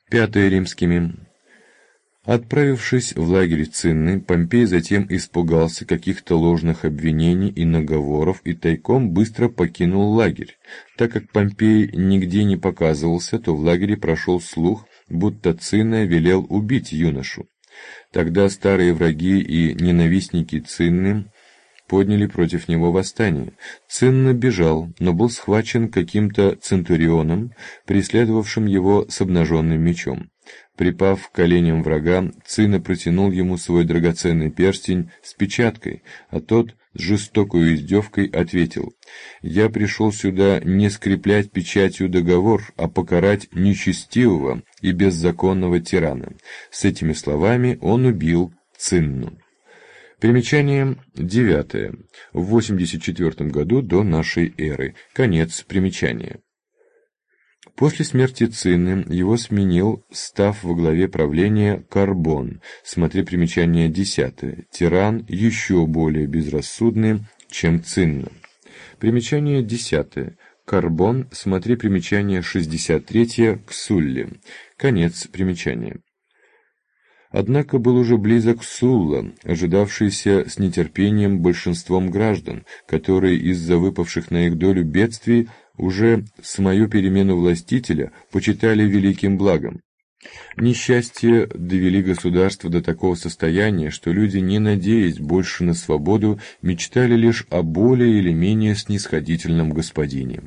Пятое римскими. Отправившись в лагерь Цинны, Помпей затем испугался каких-то ложных обвинений и наговоров и тайком быстро покинул лагерь. Так как Помпей нигде не показывался, то в лагере прошел слух, будто Цинна велел убить юношу. Тогда старые враги и ненавистники Цинны подняли против него восстание. Цинна бежал, но был схвачен каким-то центурионом, преследовавшим его с обнаженным мечом. Припав к коленям врага, Цинна протянул ему свой драгоценный перстень с печаткой, а тот с жестокой издевкой ответил: «Я пришел сюда не скреплять печатью договор, а покарать нечестивого и беззаконного тирана». С этими словами он убил Цинну. Примечание 9. В 84 году до нашей эры. Конец примечания. После смерти Цинны его сменил, став во главе правления, Карбон. Смотри примечание 10. Тиран еще более безрассудный, чем Цинна. Примечание 10. Карбон. Смотри примечание 63. К Сулле. Конец примечания. Однако был уже близок Сулла, ожидавшийся с нетерпением большинством граждан, которые из-за выпавших на их долю бедствий уже самую перемену властителя почитали великим благом. Несчастья довели государство до такого состояния, что люди, не надеясь больше на свободу, мечтали лишь о более или менее снисходительном господине.